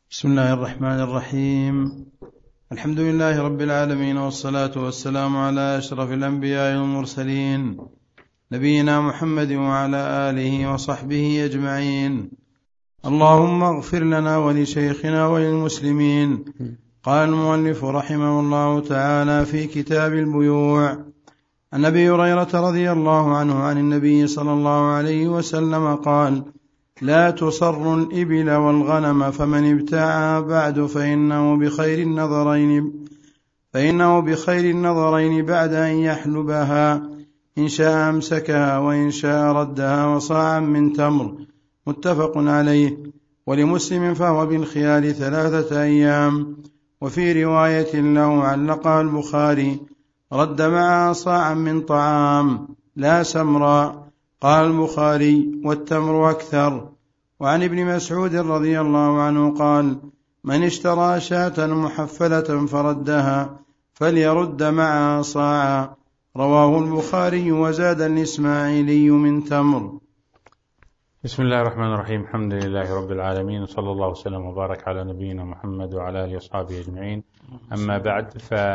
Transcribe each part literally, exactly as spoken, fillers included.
بسم الله الرحمن الرحيم. الحمد لله رب العالمين، والصلاة والسلام على أشرف الأنبياء والمرسلين، نبينا محمد وعلى آله وصحبه أجمعين. اللهم اغفر لنا ولشيخنا وللمسلمين. قال المؤلف رحمه الله تعالى في كتاب البيوع عن أبي هريرة رضي الله عنه عن النبي صلى الله عليه وسلم قال: لا تصر الإبل والغنم، فمن ابتاعها بعد فإنه بخير النظرين فإنه بخير النظرين بعد أن يحلبها، إن شاء أمسكها وإن شاء ردها، وصاعا من تمر. متفق عليه. ولمسلم: فهو بالخيار ثلاثة أيام. وفي رواية له علقها البخاري: رد معها صاعا من طعام لا سمراء. قال البخاري: والتمر أكثر. وعن ابن مسعود رضي الله عنه قال: من اشترى شاة محفلة فردها فليرد معها صاعا. رواه البخاري. وزاد الإسماعيلي: من تمر. بسم الله الرحمن الرحيم. الحمد لله رب العالمين، صلى الله وسلم وبارك على نبينا محمد وعلى آله وصحبه أجمعين. أما بعد،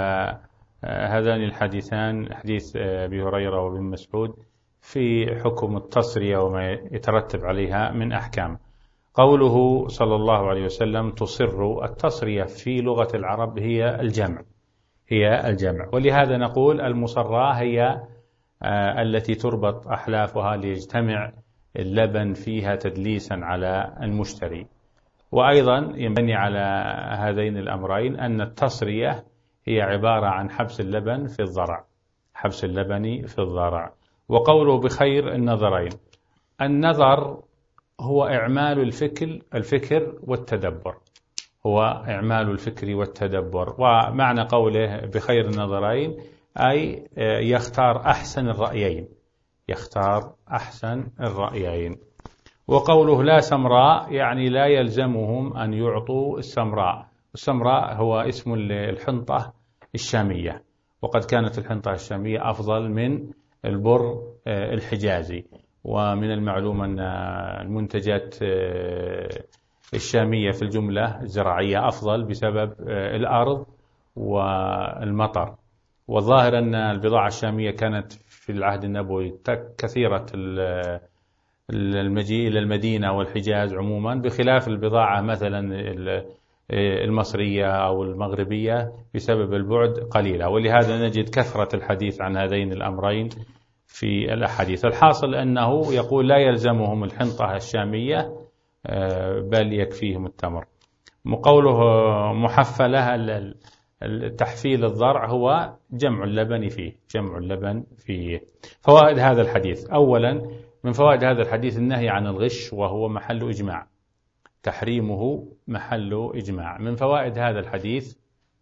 فهذان الحديثان، حديث أبي هريرة وابن مسعود، في حكم التصرية وما يترتب عليها من أحكام. قوله صلى الله عليه وسلم تصر، التصرية في لغة العرب هي الجمع هي الجمع ولهذا نقول المصرة هي التي تربط أحلافها ليجتمع اللبن فيها تدليسا على المشتري. وأيضا ينبني على هذين الأمرين أن التصرية هي عبارة عن حبس اللبن في الضرع حبس اللبن في الضرع. وقوله بخير النظرين، النظر هو إعمال الفكر الفكر والتدبر هو إعمال الفكر والتدبر ومعنى قوله بخير النظرين أي يختار أحسن الرأيين يختار أحسن الرأيين. وقوله لا سمراء يعني لا يلزمهم أن يعطوا السمراء. السمراء هو اسم الحنطة الشامية، وقد كانت الحنطة الشامية أفضل من البر الحجازي. ومن المعلوم أن المنتجات الشامية في الجملة الزراعية أفضل بسبب الأرض والمطر. والظاهر أن البضاعة الشامية كانت في العهد النبوي كثيرة المجيء إلى المدينة والحجاز عموما، بخلاف البضاعة مثلا المصرية أو المغربية بسبب البعد قليلة. ولهذا نجد كثرة الحديث عن هذين الأمرين في الأحاديث. الحاصل أنه يقول لا يلزمهم الحنطة الشامية بل يكفيهم التمر. قوله محفلة، التحفيل الضرع هو جمع اللبن فيه جمع اللبن فيه. فوائد هذا الحديث: أولا، من فوائد هذا الحديث النهي عن الغش، وهو محل إجماع، تحريمه محل إجماع. من فوائد هذا الحديث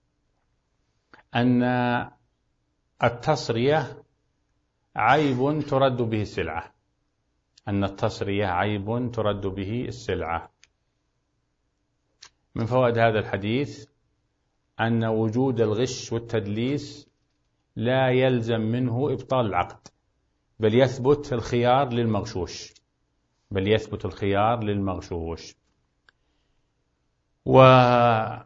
أن التصرية عيب ترد به السلعة أن التصرية عيب ترد به السلعة. من فوائد هذا الحديث أن وجود الغش والتدليس لا يلزم منه إبطال العقد، بل يثبت الخيار للمغشوش بل يثبت الخيار للمغشوش. وعدم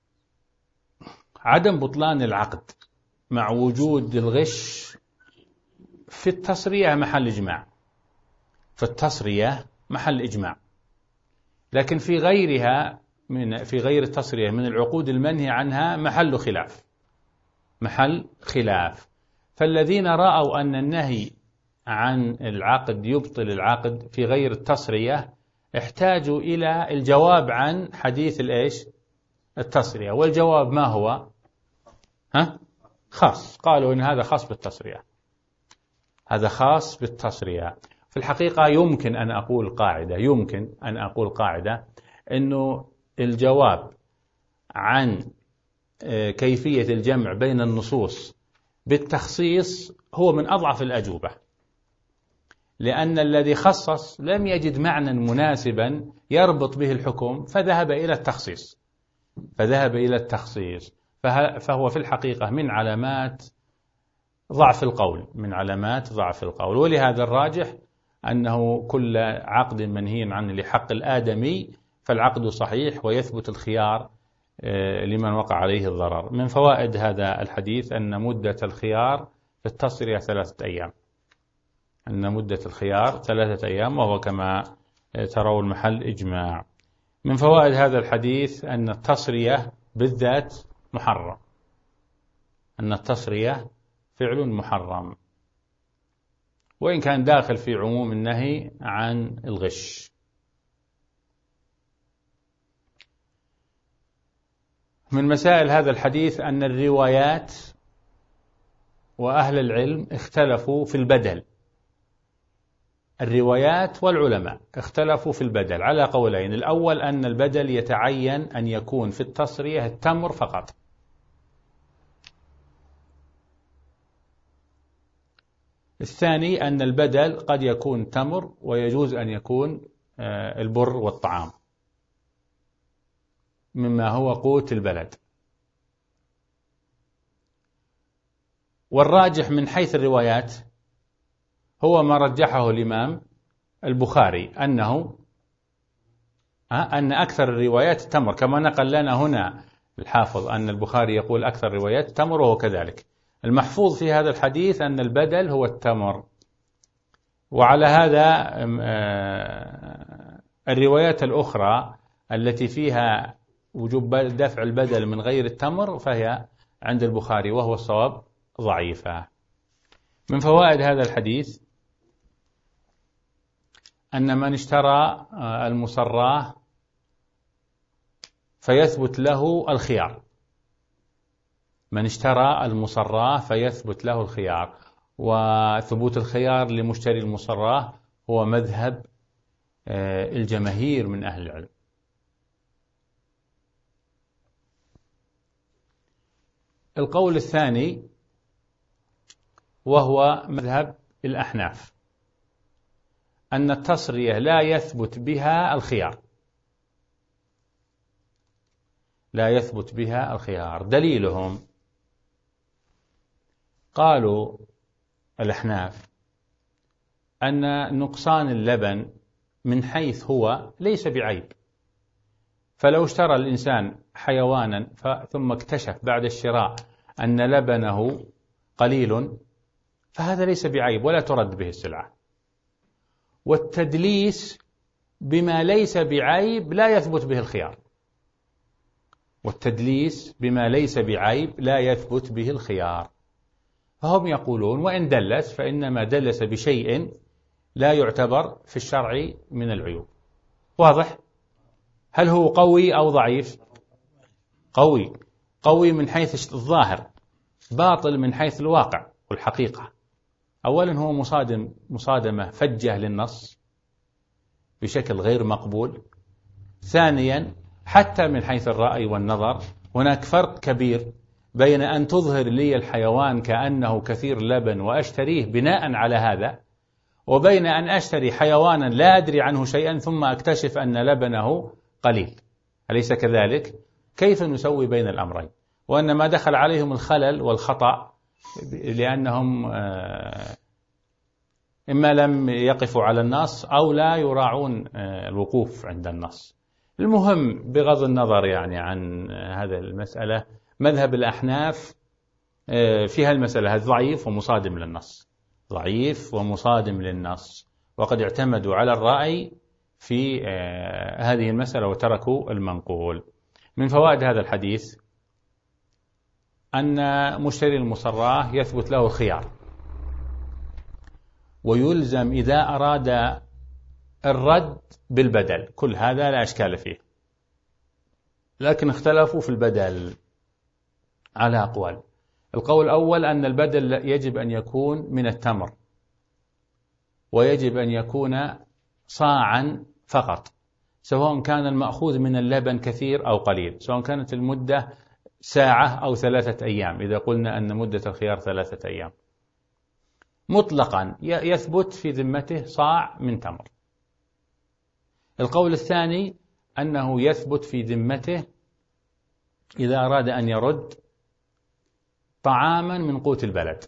بطلان العقد مع وجود الغش في التصرية محل إجماع في التصرية محل إجماع لكن في غيرها من في غير التصرية من العقود المنهي عنها محل خلاف محل خلاف فالذين رأوا أن النهي عن العقد يبطل العقد في غير التصرية احتاجوا إلى الجواب عن حديث الإيش التصرية. والجواب ما هو؟ ها؟ خاص. قالوا إن هذا خاص بالتصرية هذا خاص بالتصرية. في الحقيقة يمكن أن أقول قاعدة يمكن أن أقول قاعدة أنه الجواب عن كيفية الجمع بين النصوص بالتخصيص هو من أضعف الأجوبة، لأن الذي خصص لم يجد معنى مناسبا يربط به الحكم فذهب إلى التخصيص فذهب إلى التخصيص فهو في الحقيقة من علامات ضعف القول من علامات ضعف القول. ولهذا الراجح أنه كل عقد منهي عنه لحق الآدمي فالعقد صحيح ويثبت الخيار لمن وقع عليه الضرر. من فوائد هذا الحديث أن مدة الخيار في التصرية ثلاثة أيام، أن مدة الخيار ثلاثة أيام، وهو كما تروا المحل إجماع. من فوائد هذا الحديث أن التصرية بالذات محرم، أن التصرية فعل محرم، وإن كان داخل في عموم النهي عن الغش. من مسائل هذا الحديث أن الروايات وأهل العلم اختلفوا في البدل. الروايات والعلماء اختلفوا في البدل على قولين. الأول أن البدل يتعين أن يكون في التصرية التمر فقط، الثاني أن البدل قد يكون تمر ويجوز أن يكون البر والطعام مما هو قوت البلد. والراجح من حيث الروايات هو ما رجحه الإمام البخاري، أنه أن أكثر الروايات تمر، كما نقل لنا هنا الحافظ أن البخاري يقول أكثر الروايات تمر، وهو كذلك. المحفوظ في هذا الحديث أن البدل هو التمر. وعلى هذا الروايات الأخرى التي فيها وجوب دفع البدل من غير التمر فهي عند البخاري، وهو الصواب ضعيفة. من فوائد هذا الحديث أن من اشترى المصراه فيثبت له الخيار، من اشترى المصراه فيثبت له الخيار، وثبوت الخيار لمشتري المصراه هو مذهب الجماهير من أهل العلم. القول الثاني وهو مذهب الأحناف أن التصرية لا يثبت بها الخيار، لا يثبت بها الخيار. دليلهم قالوا الأحناف أن نقصان اللبن من حيث هو ليس بعيب، فلو اشترى الإنسان حيوانا ثم اكتشف بعد الشراء أن لبنه قليل فهذا ليس بعيب ولا ترد به السلعة. والتدليس بما ليس بعيب لا يثبت به الخيار، والتدليس بما ليس بعيب لا يثبت به الخيار. فهم يقولون وإن دلس فإنما دلس بشيء لا يعتبر في الشرع من العيوب. واضح؟ هل هو قوي أو ضعيف؟ قوي، قوي من حيث الظاهر، باطل من حيث الواقع والحقيقة. أولا هو مصادم مصادمة فجة للنص بشكل غير مقبول. ثانيا حتى من حيث الرأي والنظر هناك فرق كبير بين أن تظهر لي الحيوان كأنه كثير اللبن وأشتريه بناء على هذا، وبين أن أشتري حيوانا لا أدري عنه شيئا ثم أكتشف أن لبنه قليل. أليس كذلك؟ كيف نسوي بين الأمرين؟ وأن ما دخل عليهم الخلل والخطأ لأنهم إما لم يقفوا على النص أو لا يراعون الوقوف عند النص. المهم بغض النظر يعني عن هذه المسألة، مذهب الأحناف في هالمسألة ضعيف ومصادم للنص، ضعيف ومصادم للنص، وقد اعتمدوا على الرأي في هذه المسألة وتركوا المنقول. من فوائد هذا الحديث أن مشتري المصراه يثبت له الخيار، ويلزم إذا أراد الرد بالبدل. كل هذا لا إشكال فيه، لكن اختلفوا في البدل على أقوال. القول الأول أن البدل يجب أن يكون من التمر، ويجب أن يكون صاعا فقط، سواء كان المأخوذ من اللبن كثير أو قليل، سواء كانت المدة ساعة أو ثلاثة أيام، إذا قلنا أن مدة الخيار ثلاثة أيام، مطلقا يثبت في ذمته صاع من تمر. القول الثاني أنه يثبت في ذمته إذا أراد أن يرد طعاما من قوت البلد،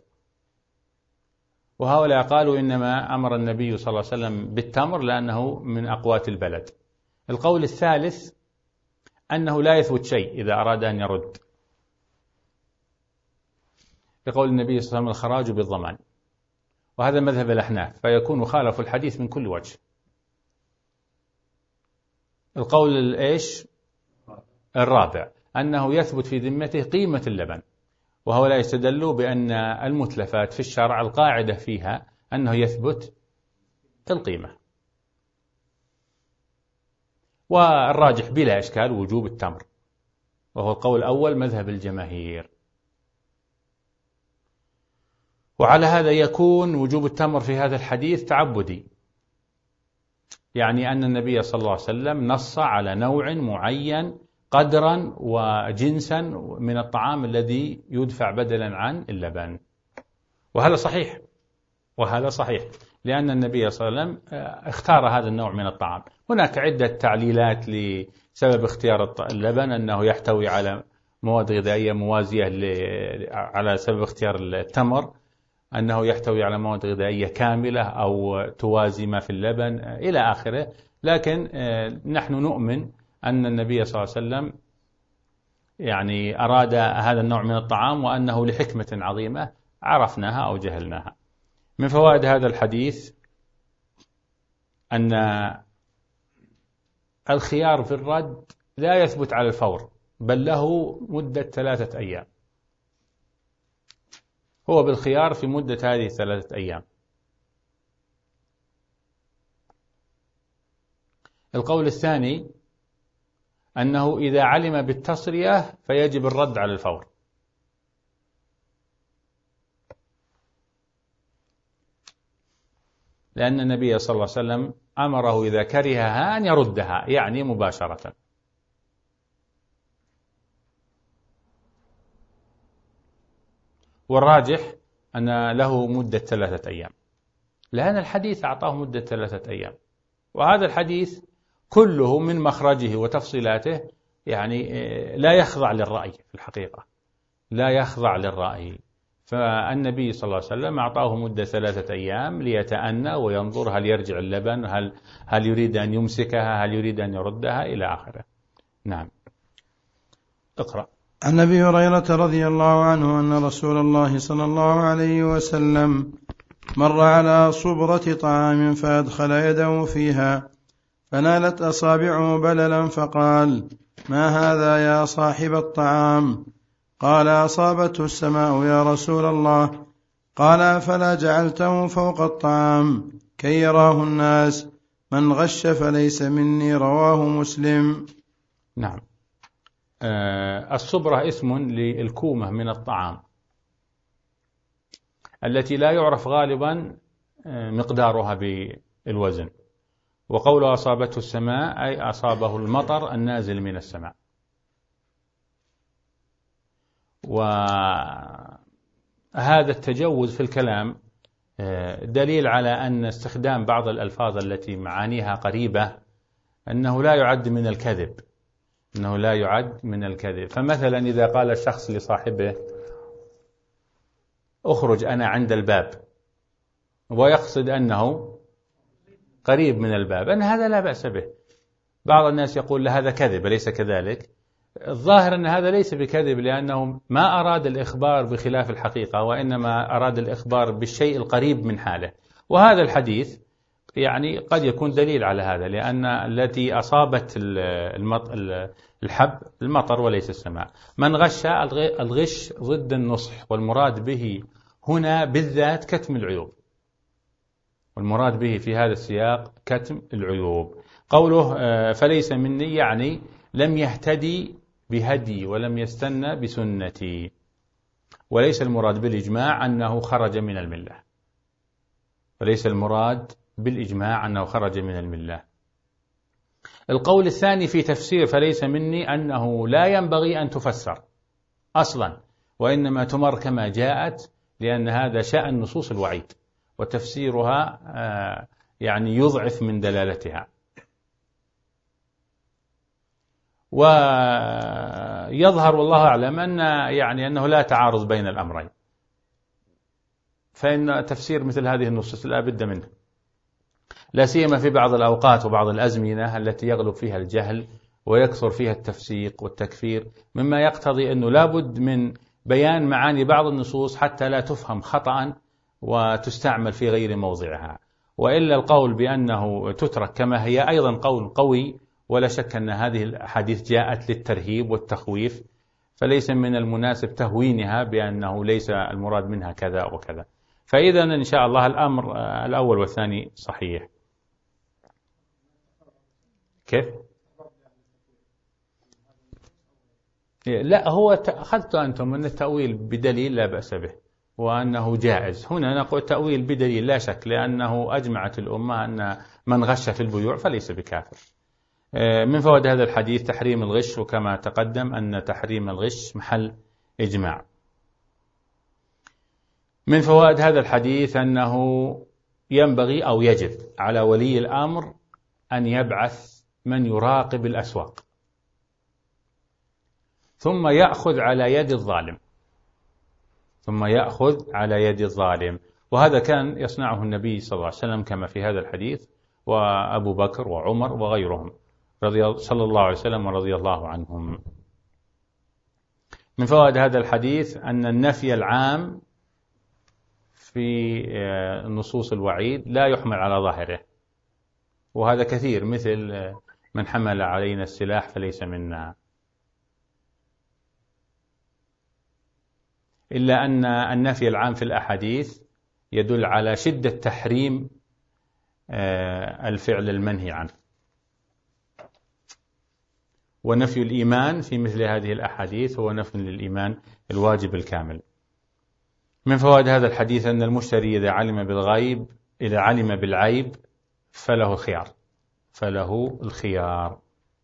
وهؤلاء قالوا إنما أمر النبي صلى الله عليه وسلم بالتمر لأنه من أقوات البلد. القول الثالث أنه لا يثبت شيء إذا أراد أن يرد، بقول النبي صلى الله عليه وسلم الخراج بالضمان، وهذا مذهب الأحناف، فيكون خالف الحديث من كل وجه. القول الإيش الرابع أنه يثبت في ذمته قيمة اللبن، وهو لا يستدل بأن المتلفات في الشرع القاعدة فيها أنه يثبت القيمة. والراجح بلا إشكال وجوب التمر، وهو القول الأول مذهب الجماهير. وعلى هذا يكون وجوب التمر في هذا الحديث تعبدي، يعني أن النبي صلى الله عليه وسلم نص على نوع معين قدرا وجنسا من الطعام الذي يدفع بدلا عن اللبن، وهذا صحيح وهذا صحيح لأن النبي صلى الله عليه وسلم اختار هذا النوع من الطعام. هناك عدة تعليلات لسبب اختيار اللبن، أنه يحتوي على مواد غذائية موازية على سبب اختيار التمر، أنه يحتوي على مواد غذائية كاملة أو توازي ما في اللبن إلى آخره. لكن نحن نؤمن أن النبي صلى الله عليه وسلم يعني أراد هذا النوع من الطعام، وأنه لحكمة عظيمة عرفناها أو جهلناها. من فوائد هذا الحديث أن الخيار في الرد لا يثبت على الفور، بل له مدة ثلاثة أيام، هو بالخيار في مدة هذه الثلاثة أيام. القول الثاني أنه إذا علم بالتصرية فيجب الرد على الفور، لأن النبي صلى الله عليه وسلم أمره إذا كرهها أن يردها، يعني مباشرة. والراجح أن له مدة ثلاثة أيام، لأن الحديث أعطاه مدة ثلاثة أيام، وهذا الحديث كله من مخرجه وتفصيلاته يعني لا يخضع للرأي، في الحقيقة لا يخضع للرأي. فالنبي صلى الله عليه وسلم أعطاه مدة ثلاثة أيام ليتأنى وينظر هل يرجع اللبن، هل هل يريد أن يمسكها، هل يريد أن يردها إلى آخره. نعم، اقرأ. عن أبي هريرة رضي الله عنه أن رسول الله صلى الله عليه وسلم مر على صبرة طعام فأدخل يده فيها فنالت أصابعه بللا، فقال: ما هذا يا صاحب الطعام؟ قال: أصابته السماء يا رسول الله. قال: فلا جعلته فوق الطعام كي يراه الناس، من غش فليس مني. رواه مسلم. نعم. آه الصبرة اسم للكومة من الطعام التي لا يعرف غالبا مقدارها بالوزن، وقوله أصابته السماء أي أصابه المطر النازل من السماء. وهذا التجوز في الكلام دليل على أن استخدام بعض الألفاظ التي معانيها قريبة أنه لا يعد من الكذب، أنه لا يعد من الكذب. فمثلا إذا قال الشخص لصاحبه: أخرج أنا عند الباب، ويقصد أنه قريب من الباب، أن هذا لا بأس به. بعض الناس يقول هذا كذب، أليس كذلك؟ الظاهر أن هذا ليس بكذب، لأنه ما أراد الإخبار بخلاف الحقيقة، وإنما أراد الإخبار بالشيء القريب من حاله. وهذا الحديث يعني قد يكون دليل على هذا، لأن التي أصابت الحب المطر وليس السماء. من غش، الغش ضد النصح، والمراد به هنا بالذات كتم العيوب، والمراد به في هذا السياق كتم العيوب. قوله فليس مني يعني لم يهتدي بهدي ولم يستنى بسنتي، وليس المراد بالإجماع أنه خرج من الملة، وليس المراد بالإجماع أنه خرج من الملة. القول الثاني في تفسير فليس مني أنه لا ينبغي أن تفسر أصلا، وإنما تمر كما جاءت، لأن هذا شأن نصوص الوعيد، وتفسيرها يعني يضعف من دلالتها. ويظهر والله أعلم أن يعني أنه لا تعارض بين الأمرين، فإن تفسير مثل هذه النصوص لا بد منه. لا سيما في بعض الأوقات وبعض الأزمنة التي يغلب فيها الجهل ويكثر فيها التفسيق والتكفير، مما يقتضي أنه لابد من بيان معاني بعض النصوص حتى لا تفهم خطأ وتستعمل في غير موضعها. وإلا القول بأنه تترك كما هي أيضا قول قوي، ولا شك أن هذه الأحاديث جاءت للترهيب والتخويف، فليس من المناسب تهوينها بأنه ليس المراد منها كذا وكذا. فإذا إن شاء الله الأمر الأول والثاني صحيح. كيف؟ لا، هو أخذت أنتم من التأويل بدليل لا بأس به وأنه جائز. هنا نقول تأويل بدليل لا شك، لأنه أجمعت الأمة أن من غش في البيوع فليس بكافر. من فوائد هذا الحديث تحريم الغش، وكما تقدم أن تحريم الغش محل إجماع. من فوائد هذا الحديث أنه ينبغي أو يجب على ولي الأمر أن يبعث من يراقب الأسواق ثم يأخذ على يد الظالم ثم يأخذ على يد الظالم وهذا كان يصنعه النبي صلى الله عليه وسلم كما في هذا الحديث، وأبو بكر وعمر وغيرهم رضي صلى الله عليه وسلم ورضي الله عنهم. من فوائد هذا الحديث أن النفي العام في نصوص الوعيد لا يحمل على ظاهره، وهذا كثير، مثل من حمل علينا السلاح فليس منا. إلا أن النفي العام في الأحاديث يدل على شدة تحريم الفعل المنهي عنه، ونفي الإيمان في مثل هذه الأحاديث هو نفي للإيمان الواجب الكامل. من فوائد هذا الحديث أن المشتري إذا علم بالغيب إذا علم بالعيب فله الخيار فله الخيار.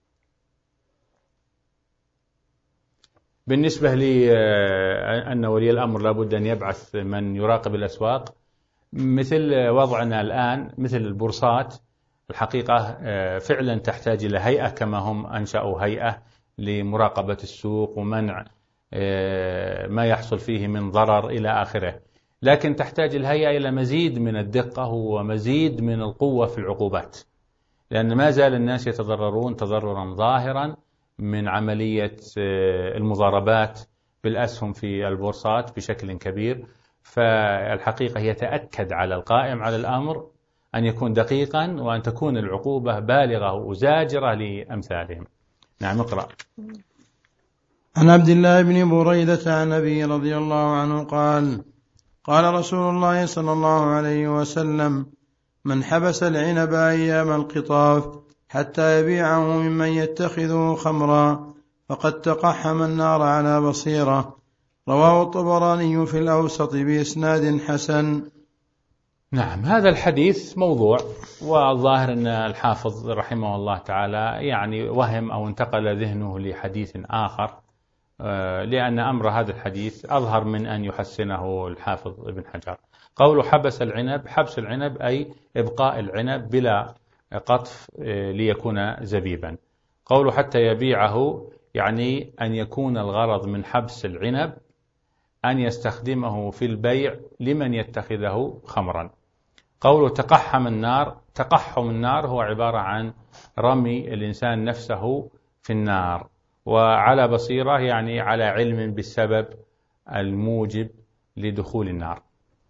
بالنسبة لأن ولي الأمر لابد أن يبعث من يراقب الأسواق، مثل وضعنا الآن مثل البورصات، الحقيقة فعلا تحتاج إلى هيئة كما هم أنشأوا هيئة لمراقبة السوق ومنع ما يحصل فيه من ضرر إلى آخره، لكن تحتاج الهيئة إلى مزيد من الدقة ومزيد من القوة في العقوبات، لأن ما زال الناس يتضررون تضررا ظاهرا من عملية المضاربات بالأسهم في البورصات بشكل كبير. فالحقيقة يتأكد على القائم على الأمر أن يكون دقيقا وأن تكون العقوبة بالغة وزاجرة لأمثالهم. نعم، اقرأ. عن عبد الله بن بريدة عن أبي رضي الله عنه قال قال رسول الله صلى الله عليه وسلم: من حبس العنب أيام القطاف حتى يبيعه ممن يتخذه خمرا فقد تقحم النار على بصيرة. رواه الطبراني في الأوسط بإسناد حسن. نعم، هذا الحديث موضوع، والظاهر أن الحافظ رحمه الله تعالى يعني وهم أو انتقل ذهنه لحديث آخر، لأن أمر هذا الحديث أظهر من أن يحسنه الحافظ ابن حجر. قوله حبس العنب، حبس العنب أي إبقاء العنب بلا قطف ليكون زبيبا. قوله حتى يبيعه يعني أن يكون الغرض من حبس العنب أن يستخدمه في البيع لمن يتخذه خمرا. قوله تقحم النار، تقحم النار هو عبارة عن رمي الإنسان نفسه في النار، وعلى بصيرة يعني على علم بالسبب الموجب لدخول النار.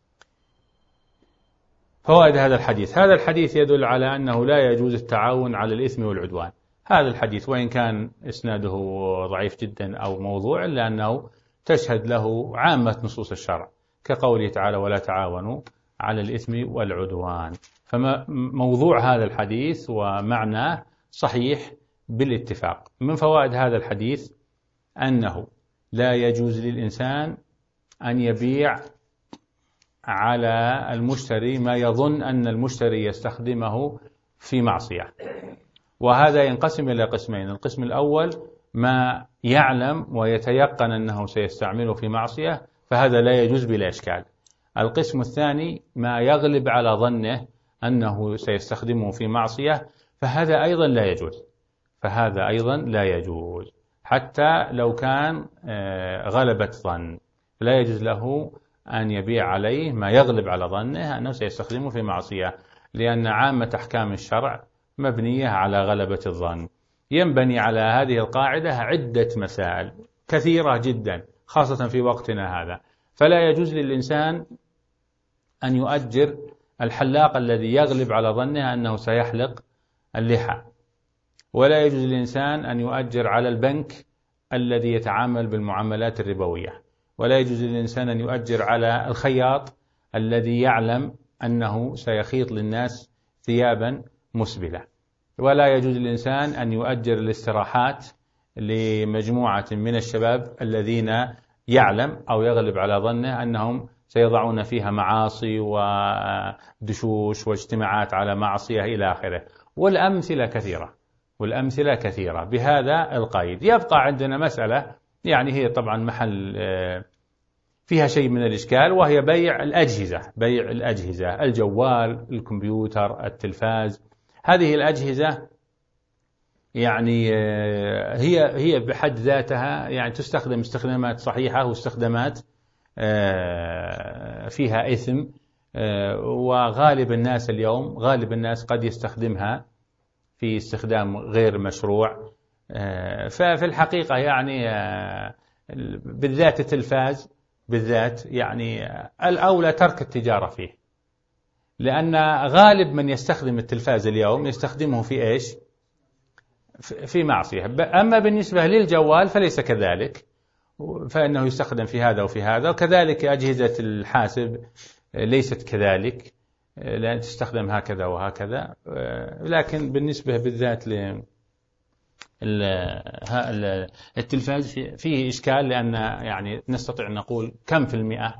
فوائد هذا الحديث: هذا الحديث يدل على أنه لا يجوز التعاون على الإثم والعدوان. هذا الحديث وإن كان إسناده ضعيف جدا أو موضوع، إلا أنه تشهد له عامة نصوص الشرع كقوله تعالى: ولا تعاونوا على الإثم والعدوان. فموضوع هذا الحديث ومعناه صحيح بالاتفاق. من فوائد هذا الحديث أنه لا يجوز للإنسان أن يبيع على المشتري ما يظن أن المشتري يستخدمه في معصية، وهذا ينقسم إلى قسمين: القسم الأول ما يعلم ويتيقن أنه سيستعمله في معصية، فهذا لا يجوز بلا إشكال. القسم الثاني ما يغلب على ظنه أنه سيستخدمه في معصية، فهذا أيضا لا يجوز فهذا أيضا لا يجوز حتى لو كان غلبة ظن، لا يجوز له أن يبيع عليه ما يغلب على ظنه أنه سيستخدمه في معصية. لأن عامة أحكام الشرع مبنية على غلبة الظن. ينبني على هذه القاعدة عدة مسائل كثيرة جدا خاصة في وقتنا هذا. فلا يجوز للإنسان أن يؤجر الحلاق الذي يغلب على ظنه أنه سيحلق اللحى، ولا يجوز للإنسان أن يؤجر على البنك الذي يتعامل بالمعاملات الربوية، ولا يجوز للإنسان أن يؤجر على الخياط الذي يعلم أنه سيخيط للناس ثيابا مسبلة، ولا يجوز للإنسان أن يؤجر الاستراحات لمجموعة من الشباب الذين يعلم أو يغلب على ظنه أنهم سيضعون فيها معاصي ودشوش واجتماعات على معصية إلى آخره. والأمثلة كثيرة والأمثلة كثيرة بهذا القيد. يبقى عندنا مسألة يعني هي طبعا محل فيها شيء من الإشكال، وهي بيع الأجهزة بيع الأجهزة الجوال، الكمبيوتر، التلفاز. هذه الأجهزة يعني هي هي بحد ذاتها يعني تستخدم استخدامات صحيحة واستخدامات فيها إثم، وغالب الناس اليوم غالب الناس قد يستخدمها في استخدام غير مشروع. ففي الحقيقة يعني بالذات التلفاز بالذات يعني الأولى ترك التجارة فيه، لأن غالب من يستخدم التلفاز اليوم يستخدمه في إيش؟ في معصية. أما بالنسبة للجوال فليس كذلك، فإنه يستخدم في هذا وفي هذا، وكذلك أجهزة الحاسب ليست كذلك لأن تستخدم هكذا وهكذا. لكن بالنسبة بالذات للتلفاز فيه إشكال، لأن يعني نستطيع أن نقول كم في المئة،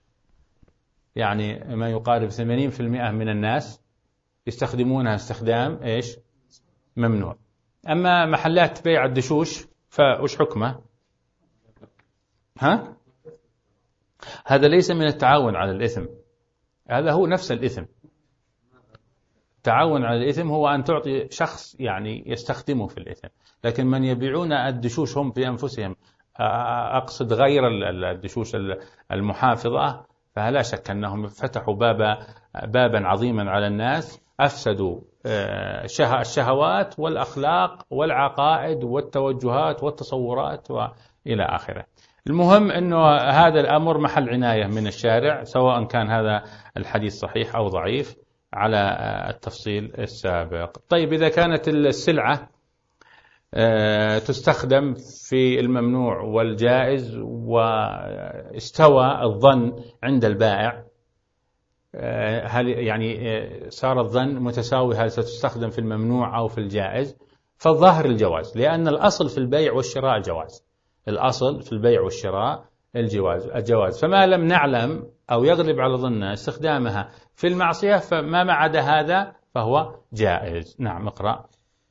يعني ما يقارب ثمانين في المئة من الناس يستخدمونها استخدام إيش؟ ممنوع. أما محلات بيع الدشوش فوش حكمه؟ ها؟ هذا ليس من التعاون على الإثم، هذا هو نفس الإثم. التعاون على الإثم هو أن تعطي شخص يعني يستخدمه في الإثم، لكن من يبيعون الدشوش هم في أنفسهم، أقصد غير الدشوش المحافظة، فلا شك أنهم فتحوا بابا بابا عظيما على الناس، أفسدوا الشهوات والأخلاق والعقائد والتوجهات والتصورات وإلى آخره. المهم أنه هذا الأمر محل عناية من الشارع، سواء كان هذا الحديث صحيح أو ضعيف على التفصيل السابق. طيب، إذا كانت السلعة تستخدم في الممنوع والجائز واستوى الظن عند البائع، هل يعني صار الظن متساوي هل ستستخدم في الممنوع أو في الجائز؟ فالظاهر الجواز، لأن الأصل في البيع والشراء الجواز، الأصل في البيع والشراء الجواز الجواز فما لم نعلم أو يغلب على ظننا استخدامها في المعصية فما ما عدا هذا فهو جائز. نعم، اقرأ.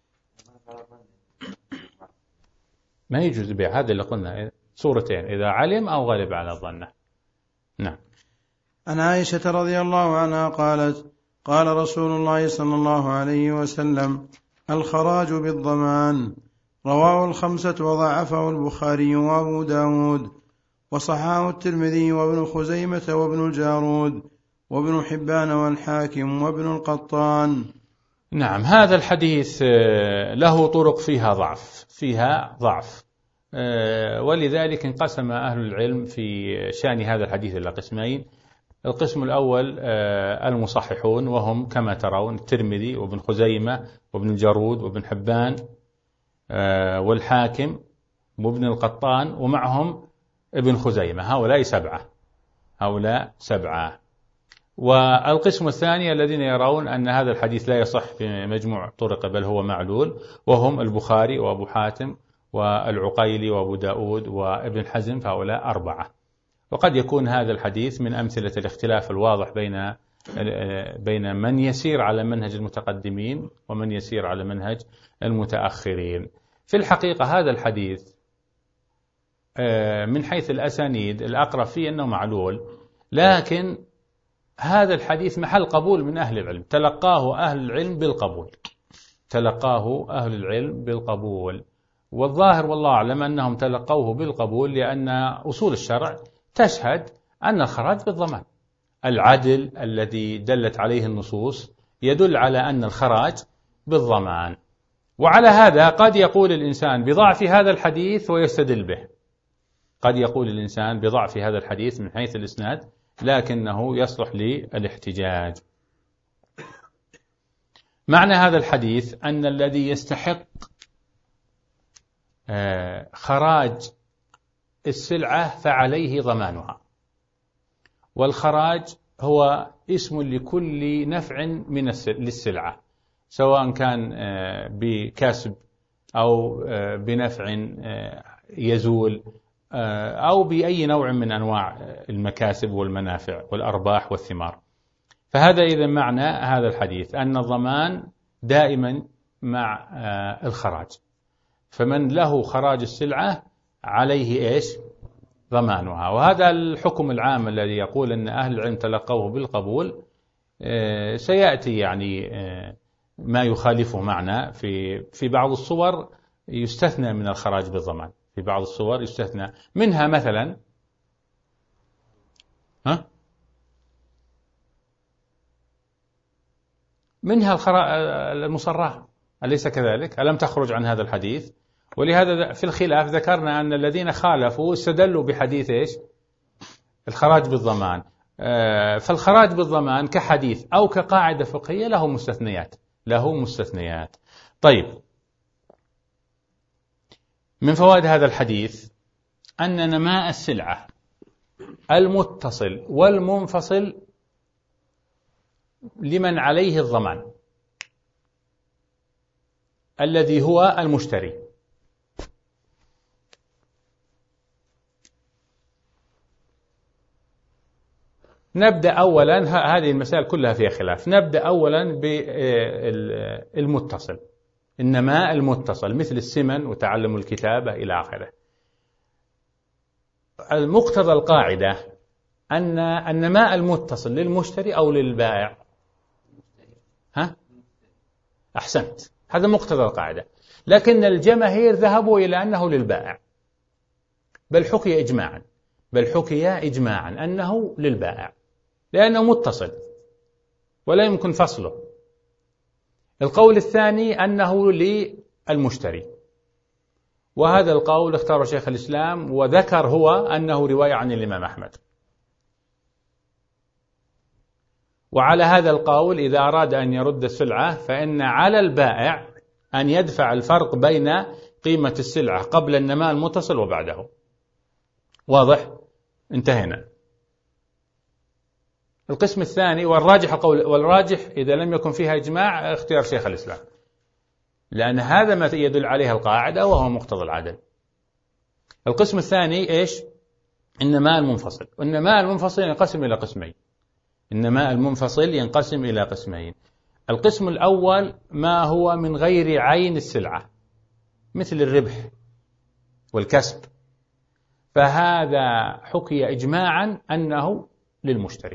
ما يجوز بيع، هذا اللي قلنا صورتين، إذا علم أو غلب على ظنه. نعم. عن عائشة رضي الله عنها قالت: قال رسول الله صلى الله عليه وسلم: الخراج بالضمان. رواه الخمسة وضعفه البخاري وأبو داود، وصححه الترمذي وابن خزيمة وابن الجارود وابن حبان والحاكم وابن القطان. نعم، هذا الحديث له طرق فيها ضعف فيها ضعف ولذلك انقسم أهل العلم في شأن هذا الحديث إلى قسمين. القسم الأول المصححون، وهم كما ترون الترمذي وابن خزيمة وابن الجارود وابن حبان والحاكم وابن القطان ومعهم ابن خزيمة، هؤلاء سبعة هؤلاء سبعة والقسم الثاني الذين يرون أن هذا الحديث لا يصح في مجموع طرق بل هو معلول، وهم البخاري وأبو حاتم والعقيلي وأبو داود وابن حزم، فهؤلاء أربعة. وقد يكون هذا الحديث من أمثلة الاختلاف الواضح بين بين من يسير على منهج المتقدمين ومن يسير على منهج المتأخرين. في الحقيقة هذا الحديث من حيث الأسانيد الأقرب فيه أنه معلول، لكن هذا الحديث محل قبول من أهل العلم، تلقاه أهل العلم بالقبول تلقاه أهل العلم بالقبول والظاهر والله أعلم أنهم تلقوه بالقبول، لأن أصول الشرع تشهد أن الخراج بالضمان. العدل الذي دلت عليه النصوص يدل على أن الخراج بالضمان. وعلى هذا قد يقول الإنسان بضعف هذا الحديث ويستدل به، قد يقول الإنسان بضعف هذا الحديث من حيث الإسناد لكنه يصلح للاحتجاج. معنى هذا الحديث أن الذي يستحق خراج السلعة فعليه ضمانها، والخراج هو اسم لكل نفع من للسلعة، سواء كان بكسب أو بنفع يزول أو بأي نوع من أنواع المكاسب والمنافع والأرباح والثمار. فهذا إذا معنى هذا الحديث أن الضمان دائما مع الخراج، فمن له خراج السلعة عليه إيش؟ ضمانها. وهذا الحكم العام الذي يقول أن أهل العلم تلقوه بالقبول سيأتي يعني ما يخالفه معنا في في بعض الصور يستثنى من الخراج بالضمان، في بعض الصور يستثنى منها مثلا ها منها المصرات، أليس كذلك؟ ألم تخرج عن هذا الحديث؟ ولهذا في الخلاف ذكرنا أن الذين خالفوا استدلوا بحديث إيش؟ الخراج بالضمان. فالخراج بالضمان كحديث أو كقاعدة فقهية له مستثنيات، له مستثنيات. طيب، من فوائد هذا الحديث أن نماء السلعة المتصل والمنفصل لمن عليه الضمان الذي هو المشتري. نبدأ أولا، هذه المسائل كلها فيها خلاف، نبدأ أولا بالمتصل، النماء المتصل مثل السمن وتعلم الكتابة إلى آخره. المقتضى القاعدة أن النماء المتصل للمشتري أو للبائع؟ ها؟ أحسنت، هذا مقتضى القاعدة، لكن الجماهير ذهبوا إلى أنه للبائع، بل حكي إجماعا بل حكي إجماعا أنه للبائع لأنه متصل ولا يمكن فصله. القول الثاني أنه للمشتري، وهذا القول اختاره شيخ الإسلام وذكر هو أنه رواية عن الإمام أحمد. وعلى هذا القول إذا أراد أن يرد السلعة فإن على البائع أن يدفع الفرق بين قيمة السلعة قبل النماء المتصل وبعده. واضح؟ انتهينا. القسم الثاني والراجح القول والراجح إذا لم يكن فيها إجماع اختيار شيخ الإسلام، لأن هذا ما يدل عليه القاعدة وهو مقتضى العدل. القسم الثاني إيش؟ النماء المنفصل. والنماء المنفصل ينقسم إلى قسمين. النماء المنفصل ينقسم إلى قسمين. القسم الأول ما هو من غير عين السلعة مثل الربح والكسب، فهذا حكي إجماعا أنه للمشتري،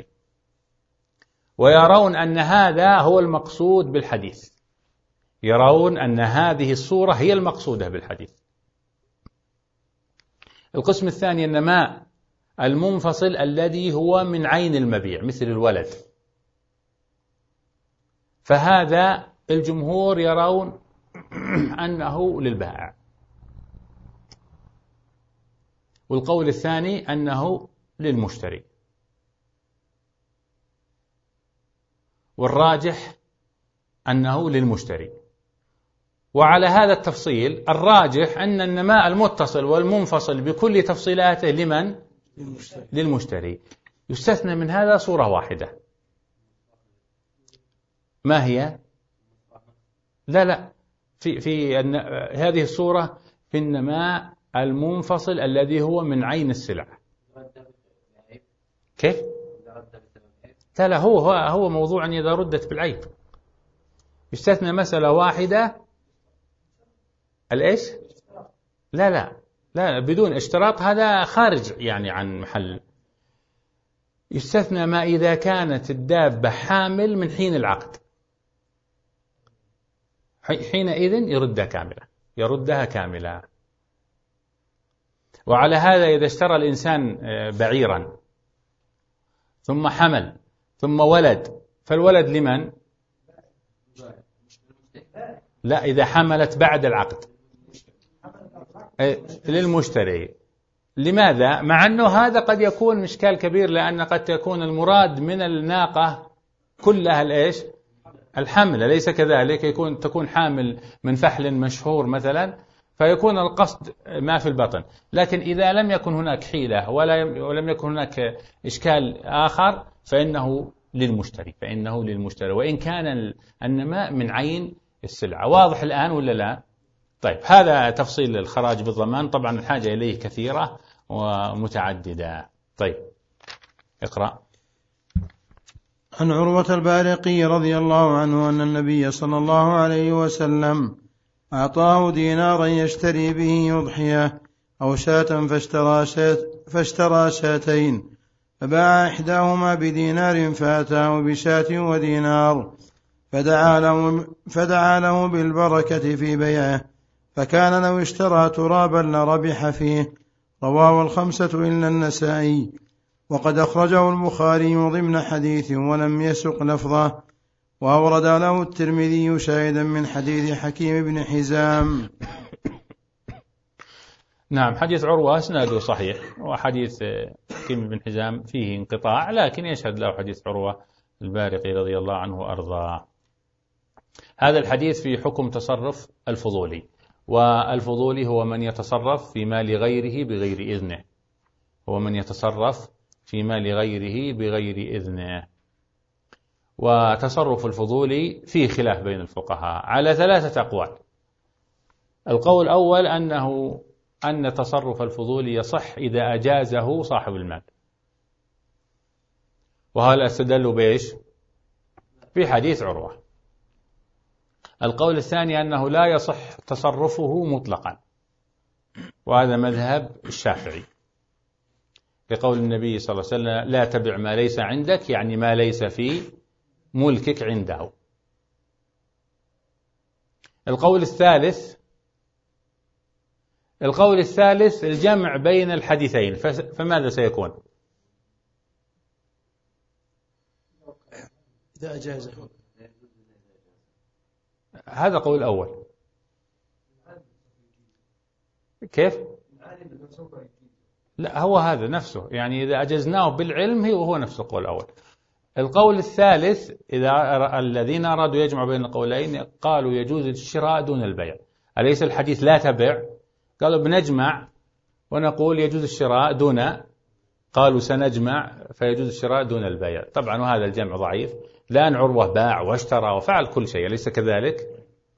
ويرون أن هذا هو المقصود بالحديث، يرون أن هذه الصورة هي المقصودة بالحديث. القسم الثاني النماء المنفصل الذي هو من عين المبيع مثل الولد، فهذا الجمهور يرون أنه للبائع، والقول الثاني أنه للمشتري، والراجح أنه للمشتري. وعلى هذا التفصيل الراجح أن النماء المتصل والمنفصل بكل تفصيلاته لمن؟ للمشتري. للمشتري. يستثنى من هذا صورة واحدة، ما هي؟ لا لا في في هذه الصورة في النماء المنفصل الذي هو من عين السلعة. كيف؟ لا لا هو هو هو موضوع إذا ردت بالعيب. يستثنى مسألة واحدة، الإيش؟ لا لا لا بدون اشتراط، هذا خارج يعني عن محل. يستثنى ما إذا كانت الدابة حامل من حين العقد، حينئذ يردها كاملة يردها كاملة. وعلى هذا إذا اشترى الإنسان بعيرا ثم حمل ثم ولد، فالولد لمن؟ لا، إذا حملت بعد العقد للمشتري. لماذا؟ مع أنه هذا قد يكون إشكال كبير، لأن قد تكون المراد من الناقة كلها الإيش؟ الحمل، ليس كذلك، يكون تكون حامل من فحل مشهور مثلا، فيكون القصد ما في البطن. لكن إذا لم يكن هناك حيلة ولا ولم يكن هناك إشكال آخر فإنه للمشتري فإنه للمشتري وإن كان النماء من عين السلعة. واضح الآن ولا لا؟ طيب، هذا تفصيل الخراج بالضمان، طبعا الحاجة إليه كثيرة ومتعددة. طيب، اقرأ. عن عروة البارقي رضي الله عنه أن النبي صلى الله عليه وسلم أعطاه دينارا يشتري به أضحية أو شاة فاشترى, شات فاشترى شاتين، فباع إحداهما بدينار فأتاه بشاة ودينار، فدعا له, فدعا له بالبركة في بيعه، فكان لو اشترى ترابا لربح فيه. رواه الخمسة إلا النسائي، وقد أخرجه البخاري ضمن حديث ولم يسق لفظه، وأورد له الترمذي شاهدا من حديث حكيم بن حزام. نعم، حديث عروة اسناده صحيح، وحديث حكيم بن حزام فيه انقطاع، لكن يشهد له حديث عروة البارقي رضي الله عنه وأرضاه. هذا الحديث في حكم تصرف الفضولي، والفضولي هو من يتصرف في مال غيره بغير إذنه هو من يتصرف في مال غيره بغير إذنه. وتصرف الفضولي فيه خلاف بين الفقهاء على ثلاثة أقوال. القول الأول أنه أن تصرف الفضولي يصح إذا أجازه صاحب المال، وهذا استدل بإيش؟ في حديث عروة. القول الثاني أنه لا يصح تصرفه مطلقا، وهذا مذهب الشافعي، لقول النبي صلى الله عليه وسلم: لا تبع ما ليس عندك، يعني ما ليس في ملكك عنده. القول الثالث القول الثالث الجمع بين الحديثين، فماذا سيكون؟ إذا أجازه. هذا قول الأول. كيف؟ لا، هو هذا نفسه، يعني إذا أجزناه بالعلم هو هو نفس القول الأول. القول الثالث، إذا الذين أرادوا يجمعوا بين القولين قالوا يجوز الشراء دون البيع. أليس الحديث لا تبع؟ قالوا بنجمع ونقول يجوز الشراء دون، قالوا سنجمع فيجوز الشراء دون البيع. طبعا وهذا الجمع ضعيف، لأن عروة باع واشترى وفعل كل شيء، أليس كذلك؟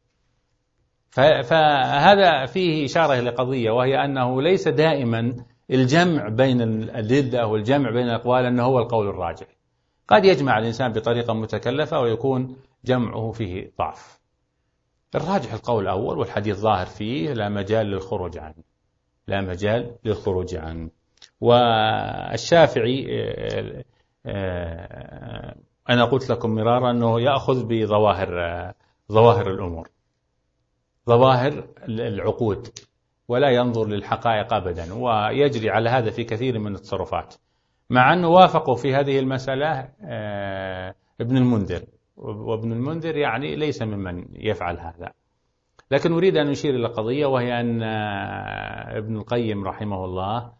فهذا فيه إشارة لقضية، وهي أنه ليس دائما الجمع بين الأدلة والجمع بين الأقوال أنه هو القول الراجح. قد يجمع الإنسان بطريقة متكلفة ويكون جمعه فيه ضعف. الراجح القول الأول، والحديث ظاهر فيه، لا مجال للخروج عنه لا مجال للخروج عنه. والشافعي أنا قلت لكم مرارا أنه يأخذ بظواهر ظواهر الأمور، ظواهر العقود، ولا ينظر للحقائق أبدا، ويجري على هذا في كثير من التصرفات، مع أنه وافقوا في هذه المسألة ابن المنذر، وابن المنذر يعني ليس ممن يفعل هذا. لكن أريد أن أشير إلى قضية، وهي أن ابن القيم رحمه الله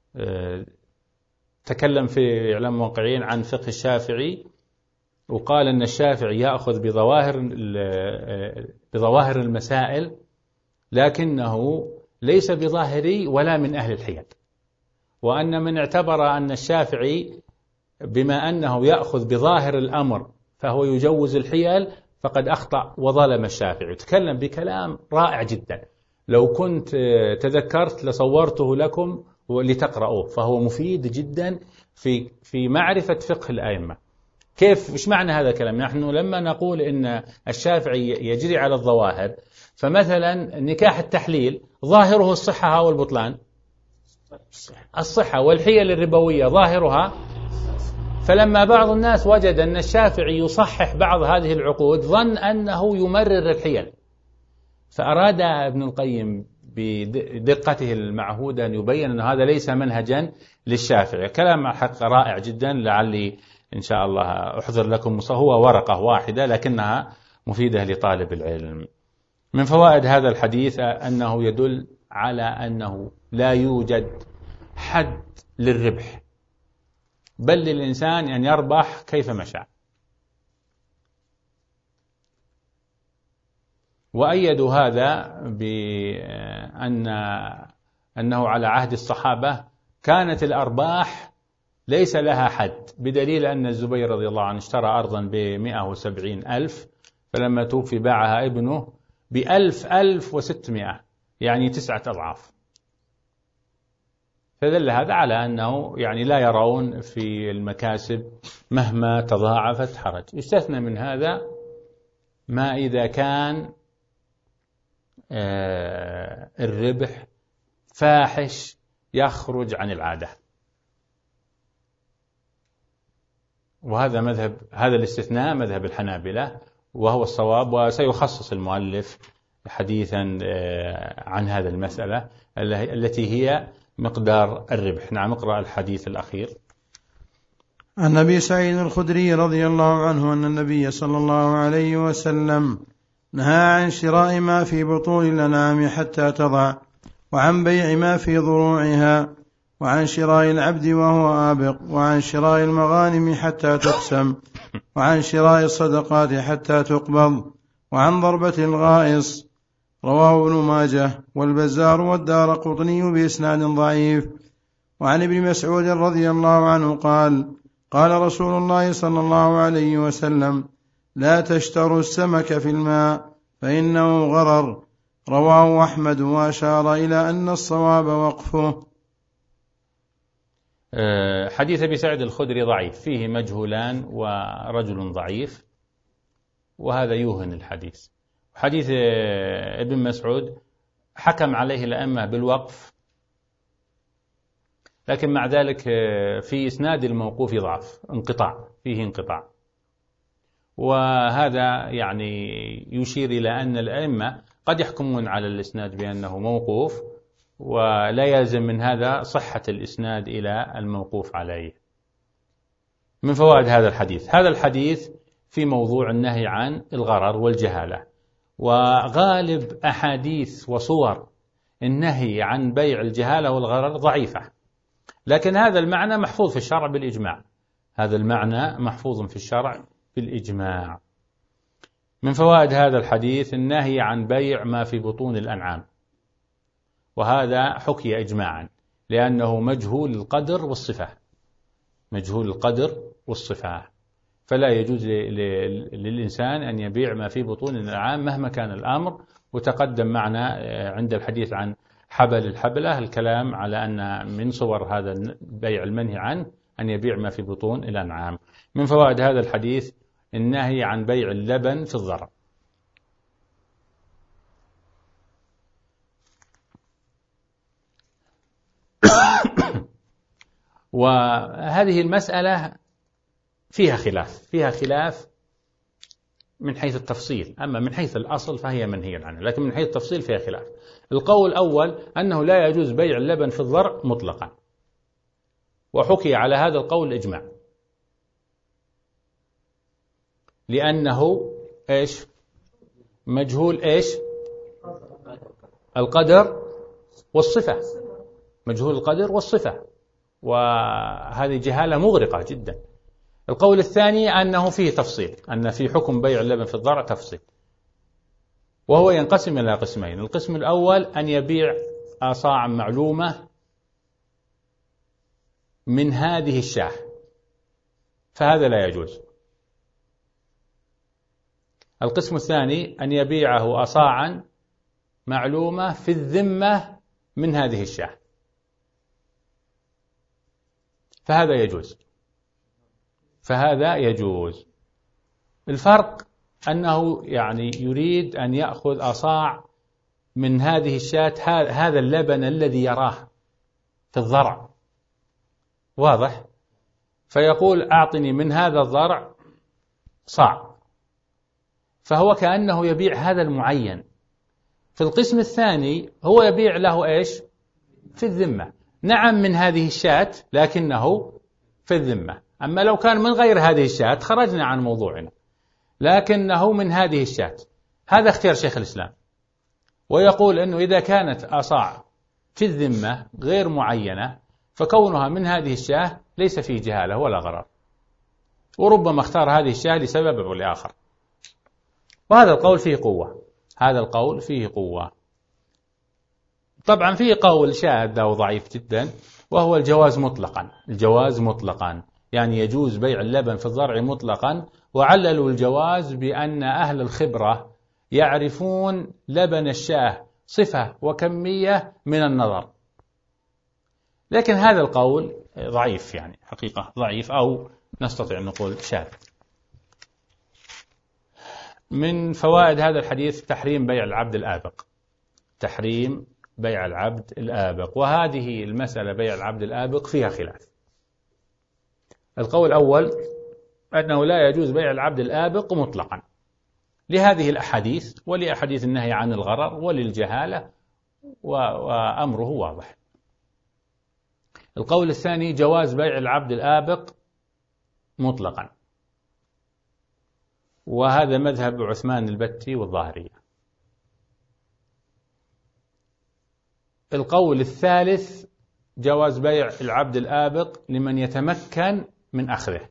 تكلم في إعلام الموقعين عن فقه الشافعي، وقال أن الشافعي يأخذ بظواهر بظواهر المسائل، لكنه ليس بظاهري ولا من أهل الحيل، وأن من اعتبر أن الشافعي بما أنه يأخذ بظاهر الأمر فهو يجوز الحيل فقد أخطأ وظلم الشافعي. تكلم بكلام رائع جدا، لو كنت تذكرت لصورته لكم لتقرأوه، فهو مفيد جدا في في معرفة فقه الأئمة. كيف؟ مش معنى هذا الكلام؟ نحن لما نقول إن الشافعي يجري على الظواهر، فمثلا نكاح التحليل ظاهره الصحة أو البطلان؟ الصحة. والحيل الربوية ظاهرها. فلما بعض الناس وجد أن الشافعي يصحح بعض هذه العقود ظن أنه يمرر الحيل، فأراد ابن القيم بدقته المعهودة أن يبين أن هذا ليس منهجا للشافعي. كلام حق رائع جدا، لعلي إن شاء الله أحضر لكم، هو ورقة واحدة لكنها مفيدة لطالب العلم. من فوائد هذا الحديث أنه يدل على أنه لا يوجد حد للربح، بل للإنسان أن يربح كيفما شاء. وأيدوا هذا بأن أنه على عهد الصحابة كانت الأرباح ليس لها حد، بدليل أن الزبير رضي الله عنه اشترى أرضا بمئة وسبعين ألف، فلما توفي باعها ابنه بألف ألف وستمائة، يعني تسعة أضعاف. فدل هذا على أنه يعني لا يرون في المكاسب مهما تضاعفت حرج. يستثنى من هذا ما إذا كان الربح فاحش يخرج عن العادة، وهذا مذهب هذا الاستثناء مذهب الحنابلة وهو الصواب، وسيخصص المؤلف حديثا عن هذه المسألة التي هي مقدار الربح. نعم، اقرأ الحديث الأخير. عن أبي سعيد الخدري رضي الله عنه أن النبي صلى الله عليه وسلم نهى عن شراء ما في بطون الأنعام حتى تضع، وعن بيع ما في ضروعها، وعن شراء العبد وهو آبق، وعن شراء المغانم حتى تقسم، وعن شراء الصدقات حتى تقبض، وعن ضربة الغائص. رواه ابن ماجه والبزار والدارقطني بإسناد ضعيف. وعن ابن مسعود رضي الله عنه قال: قال رسول الله صلى الله عليه وسلم: لا تشتروا السمك في الماء فإنه غرر. رواه أحمد وأشار إلى أن الصواب وقفه. حديث أبي سعيد الخدري ضعيف، فيه مجهولان ورجل ضعيف، وهذا يوهن الحديث. حديث ابن مسعود حكم عليه الأئمة بالوقف، لكن مع ذلك في إسناد الموقوف ضعف، انقطاع، فيه انقطاع، وهذا يعني يشير إلى أن الأئمة قد يحكمون على الإسناد بأنه موقوف، ولا يلزم من هذا صحة الإسناد إلى الموقوف عليه. من فوائد هذا الحديث، هذا الحديث في موضوع النهي عن الغرر والجهالة، وغالب أحاديث وصور النهي عن بيع الجهالة والغرر ضعيفة، لكن هذا المعنى محفوظ في الشرع بالإجماع، هذا المعنى محفوظ في الشرع بالإجماع. من فوائد هذا الحديث النهي عن بيع ما في بطون الأنعام، وهذا حكي إجماعا، لأنه مجهول القدر والصفة، مجهول القدر والصفة، فلا يجوز للإنسان أن يبيع ما في بطون الأنعام مهما كان الأمر. وتقدم معنا عند الحديث عن حبل الحبلة الكلام على أن من صور هذا البيع المنهي عنه أن يبيع ما في بطون الأنعام. من فوائد هذا الحديث النهي عن بيع اللبن في الضرع. وهذه المسألة فيها خلاف، فيها خلاف من حيث التفصيل، أما من حيث الأصل فهي منهي عنه، لكن من حيث التفصيل فيها خلاف. القول الأول أنه لا يجوز بيع اللبن في الضرع مطلقا، وحكي على هذا القول إجماع، لأنه إيش؟ مجهول إيش؟ القدر والصفة، مجهول القدر والصفة، وهذه جهالة مغرقة جدا. القول الثاني أنه فيه تفصيل، أن في حكم بيع اللبن في الضرع تفصيل، وهو ينقسم إلى قسمين. القسم الأول أن يبيع أصاع معلومة من هذه الشاة، فهذا لا يجوز. القسم الثاني أن يبيعه أصاعا معلومة في الذمة من هذه الشاة، فهذا يجوز، فهذا يجوز. الفرق أنه يعني يريد أن يأخذ أصاع من هذه الشاة، هذا اللبن الذي يراه في الضرع، واضح؟ فيقول أعطني من هذا الضرع صاع، فهو كأنه يبيع هذا المعين. في القسم الثاني هو يبيع له إيش؟ في الذمة، نعم من هذه الشاة لكنه في الذمة. أما لو كان من غير هذه الشاة خرجنا عن موضوعنا، لكنه من هذه الشاة. هذا اختيار شيخ الإسلام، ويقول أنه إذا كانت أصاع في الذمة غير معينة فكونها من هذه الشاة ليس فيه جهالة ولا غرر، وربما اختار هذه الشاة لسبب أو لآخر. وهذا القول فيه قوة، هذا القول فيه قوة. طبعا فيه قول شاذ أو ضعيف جدا، وهو الجواز مطلقا. الجواز مطلقا يعني يجوز بيع اللبن في الضرع مطلقا، وعللوا الجواز بأن أهل الخبرة يعرفون لبن الشاة صفة وكمية من النظر. لكن هذا القول ضعيف، يعني حقيقة ضعيف، أو نستطيع أن نقول شاذ. من فوائد هذا الحديث تحريم بيع العبد الآبق، تحريم بيع العبد الآبق. وهذه المسألة بيع العبد الآبق فيها خلاف. القول الأول أنه لا يجوز بيع العبد الآبق مطلقا لهذه الأحاديث، ولأحاديث النهي عن الغرر وللجهالة، وأمره واضح. القول الثاني جواز بيع العبد الآبق مطلقا، وهذا مذهب عثمان البتي والظاهرية. القول الثالث جواز بيع العبد الآبق لمن يتمكن من أخذه،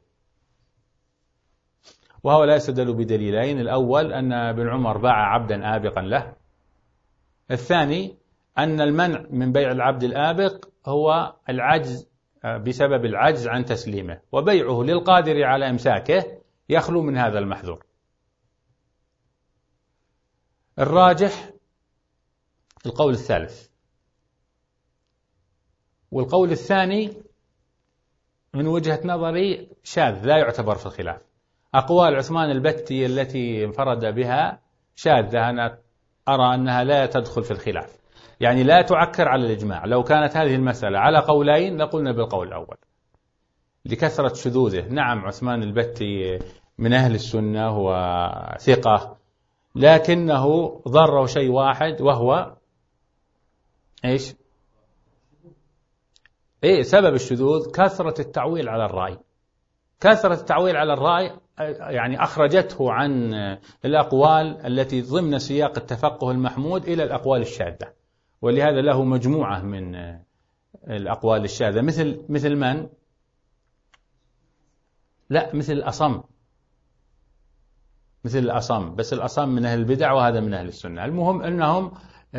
وهو لا يستدل بدليلين: الأول أن ابن عمر باع عبدا آبقا له، الثاني أن المنع من بيع العبد الآبق هو العجز بسبب العجز عن تسليمه، وبيعه للقادر على إمساكه يخلو من هذا المحذور. الراجح القول الثالث، والقول الثاني من وجهة نظري شاذ لا يعتبر في الخلاف. أقوال عثمان البتي التي انفرد بها شاذة، أنا أرى أنها لا تدخل في الخلاف، يعني لا تعكر على الإجماع. لو كانت هذه المسألة على قولين لقلنا بالقول الأول لكثرة شذوذه. نعم عثمان البتي من أهل السنة وثقة، لكنه ضره شيء واحد، وهو إيش؟ إيه سبب الشذوذ؟ كثرة التعويل على الرأي. كثرة التعويل على الرأي يعني أخرجته عن الأقوال التي ضمن سياق التفقه المحمود إلى الأقوال الشاذة، ولهذا له مجموعة من الأقوال الشاذة، مثل مثل من؟ لا، مثل الأصم، مثل الأصم، بس الأصم من أهل البدع وهذا من أهل السنة. المهم أنهم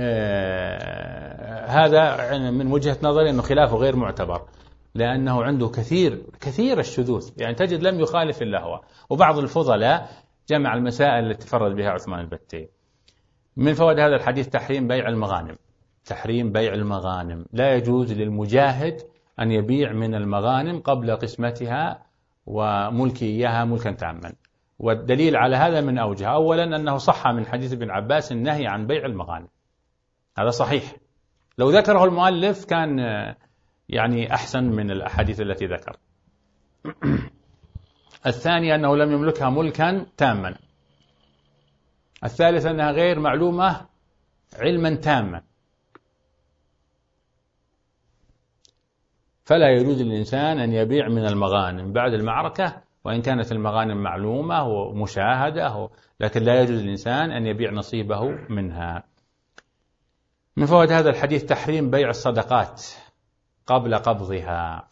آه هذا من وجهة نظري أنه خلافه غير معتبر، لأنه عنده كثير كثير الشذوذ، يعني تجد لم يخالف إلا هو. وبعض الفضلاء جمع المسائل التي تفرد بها عثمان البتي. من فوائد هذا الحديث تحريم بيع المغانم، تحريم بيع المغانم. لا يجوز للمجاهد أن يبيع من المغانم قبل قسمتها وملك إياها ملكا تاما. والدليل على هذا من أوجه: أولا أنه صح من حديث ابن عباس النهي عن بيع المغانم، هذا صحيح، لو ذكره المؤلف كان يعني أحسن من الأحاديث التي ذكر. الثاني أنه لم يملكها ملكا تاما. الثالث أنها غير معلومة علما تاما، فلا يجوز للإنسان أن يبيع من المغانم بعد المعركة، وإن كانت المغانم معلومة ومشاهدة، لكن لا يجوز للإنسان أن يبيع نصيبه منها. من فوائد هذا الحديث تحريم بيع الصدقات قبل قبضها.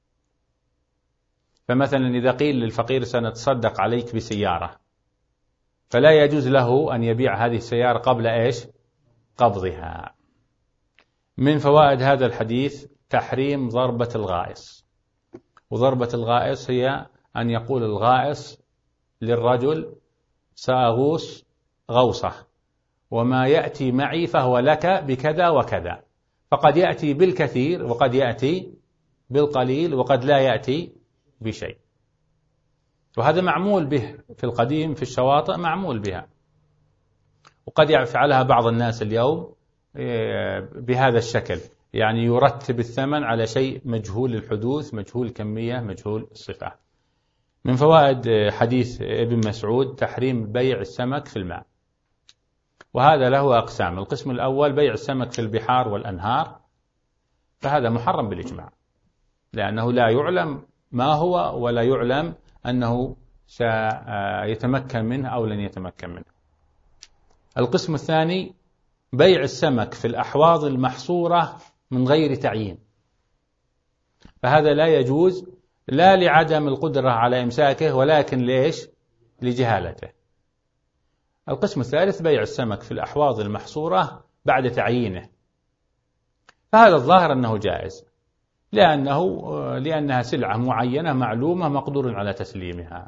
فمثلا إذا قيل للفقير سنتصدق عليك بسيارة، فلا يجوز له أن يبيع هذه السيارة قبل إيش؟ قبضها. من فوائد هذا الحديث تحريم ضربة الغائص. وضربة الغائص هي أن يقول الغائص للرجل سأغوص غوصة، وما يأتي معي فهو لك بكذا وكذا، فقد يأتي بالكثير وقد يأتي بالقليل وقد لا يأتي بشيء. وهذا معمول به في القديم في الشواطئ، معمول بها، وقد يفعلها بعض الناس اليوم بهذا الشكل، يعني يرتب الثمن على شيء مجهول الحدوث، مجهول الكمية، مجهول الصفة. من فوائد حديث ابن مسعود تحريم بيع السمك في الماء، وهذا له أقسام. القسم الأول بيع السمك في البحار والأنهار، فهذا محرم بالإجماع، لأنه لا يعلم ما هو ولا يعلم أنه سيتمكن منه أو لن يتمكن منه. القسم الثاني بيع السمك في الأحواض المحصورة من غير تعيين، فهذا لا يجوز، لا لعدم القدرة على إمساكه ولكن ليش؟ لجهالته. القسم الثالث بيع السمك في الأحواض المحصورة بعد تعيينه، فهذا الظاهر أنه جائز، لأنه لأنها سلعة معينة معلومة مقدور على تسليمها.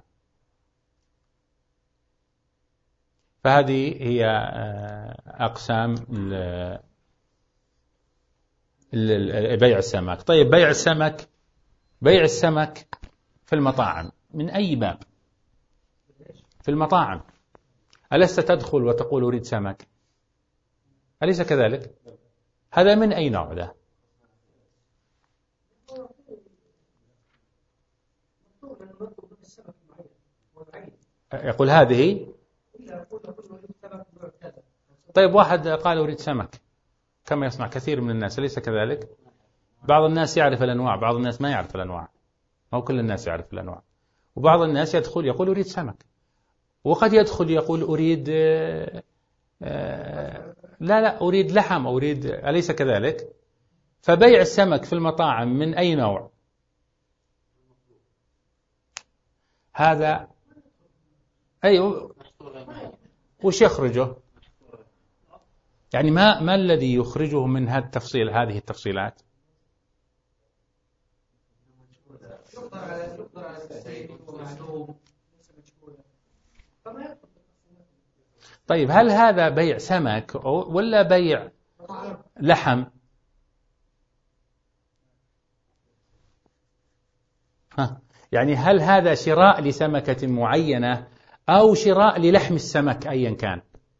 فهذه هي أقسام بيع السمك. طيب بيع السمك بيع السمك في المطاعم من أي باب؟ في المطاعم ألست تدخل وتقول أريد سمك؟ أليس كذلك؟ هذا من أي نوع ده؟ يقول هذه. طيب واحد قال أريد سمك كما يصنع كثير من الناس، أليس كذلك؟ بعض الناس يعرف الأنواع، بعض الناس ما يعرف الأنواع، أو كل الناس يعرف الأنواع. وبعض الناس يدخل يقول أريد سمك، وقد يدخل يقول أريد آآ آآ لا لا أريد لحم أو أريد، أليس كذلك؟ فبيع السمك في المطاعم من أي نوع؟ هذا أيوه، وش يخرجه؟ يعني ما ما الذي يخرجه من هذا التفصيل، هذه التفصيلات؟ طيب هل هذا بيع سمك ولا بيع لحم؟ ها يعني هل هذا شراء لسمكة معينة أو شراء للحم السمك أيا كان؟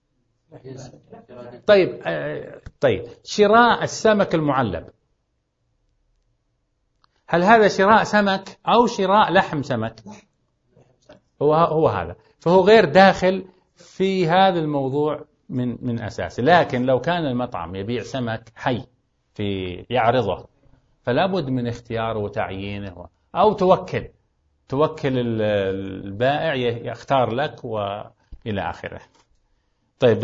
طيب طيب شراء السمك المعلب، هل هذا شراء سمك أو شراء لحم سمك؟ هو هو هذا، فهو غير داخل في هذا الموضوع من من أساسه. لكن لو كان المطعم يبيع سمك حي في يعرضه، فلا بد من اختياره وتعيينه، أو توكل توكل البائع يختار لك وإلى آخره. طيب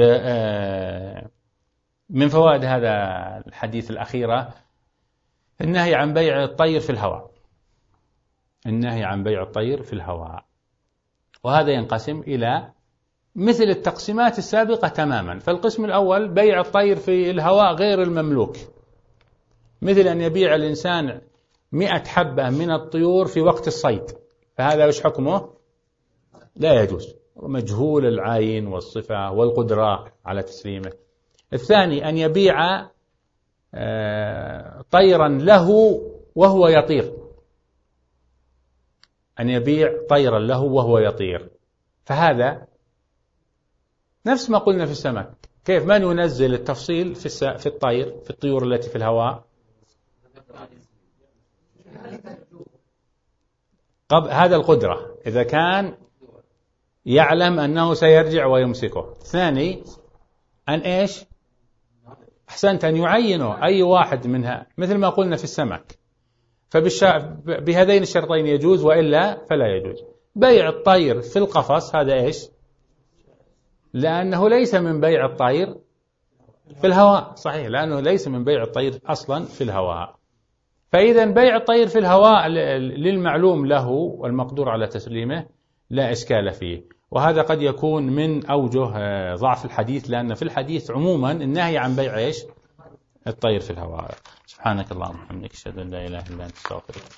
من فوائد هذا الحديث الأخيرة النهي عن بيع الطير في الهواء، النهي عن بيع الطير في الهواء، وهذا ينقسم إلى مثل التقسيمات السابقة تماما. فالقسم الأول بيع الطير في الهواء غير المملوك، مثل أن يبيع الإنسان مئة حبة من الطيور في وقت الصيد، فهذا وش حكمه؟ لا يجوز، مجهول العين والصفة والقدرة على تسليمه. الثاني أن يبيع طيرا له وهو يطير، أن يبيع طيرا له وهو يطير، فهذا نفس ما قلنا في السمك. كيف ما ننزل التفصيل في في الطير، في الطيور التي في الهواء؟ قبل هذا القدرة إذا كان يعلم أنه سيرجع ويمسكه. ثاني أن إيش؟ أحسنت، أن يعينه أي واحد منها مثل ما قلنا في السمك، فبهذين الشرطين يجوز، وإلا فلا يجوز. بيع الطير في القفص هذا إيش؟ لأنه ليس من بيع الطير في الهواء، صحيح، لأنه ليس من بيع الطير أصلا في الهواء. فإذا بيع الطير في الهواء للمعلوم له والمقدور على تسليمه لا إشكال فيه. وهذا قد يكون من أوجه ضعف الحديث، لأن في الحديث عموما النهي عن بيع إيش؟ الطير في الهواء. سبحانك اللهم وبحمدك، أشهد أن لا إله إلا أنت، أستغفرك.